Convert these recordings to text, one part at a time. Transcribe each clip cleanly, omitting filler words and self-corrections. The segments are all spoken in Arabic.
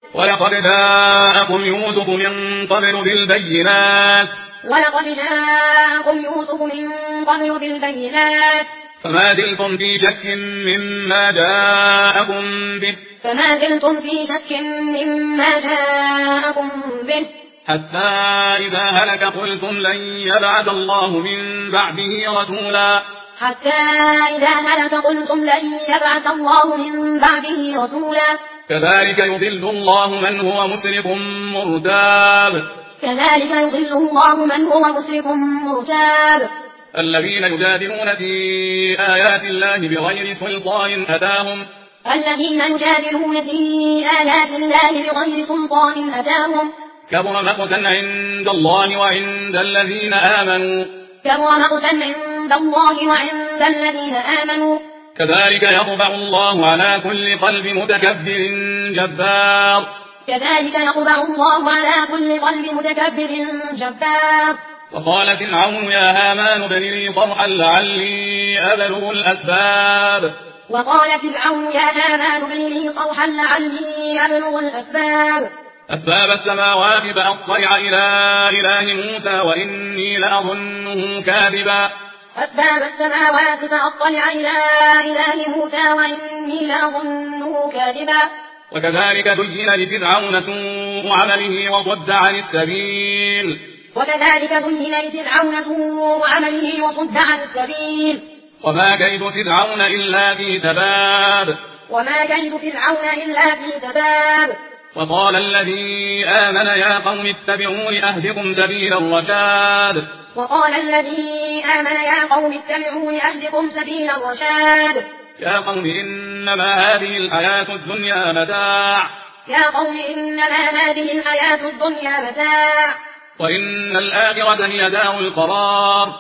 ولقد جاءكم يوسف من قبل بالبينات فما زلتم في شك مما جاءكم به حتى إذا هلك قلتم لن يبعث الله من بعده رسولا كذلك يضل الله من هو مسرف مرتاب الذين يجادلون في آيات الله بغير سلطان أتاهم كبر مقتا عند الله وعند الذين آمنوا كذلك يطبع الله على كل قلب متكبر جبار وقال فرعون يا هامان ابن لي صرحا لعلي أبلغ أسباب السماوات فأطلع إلى إله موسى وإني لأظنه كاذبا وكذلك زين لفرعون سوء عمله وصد عن السبيل وما كيد فرعون إلا في تباب وقال الذي آمن يا قوم اتبعون أهدكم سبيل الرشاد يا قوم إنما هذه الحياة الدنيا متاع وإن الآخرة هي دار القرار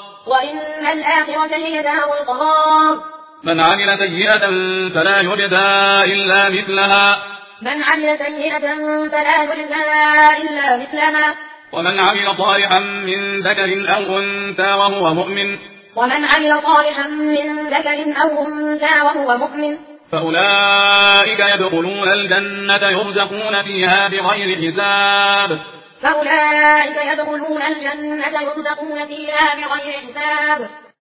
من عمل سيئة فلا يجزى إلا مثلها ومن عمل صالحا من ذكر أو أنثى وهو مؤمن فأولئك يدخلون الجنة يرزقون فيها بغير حساب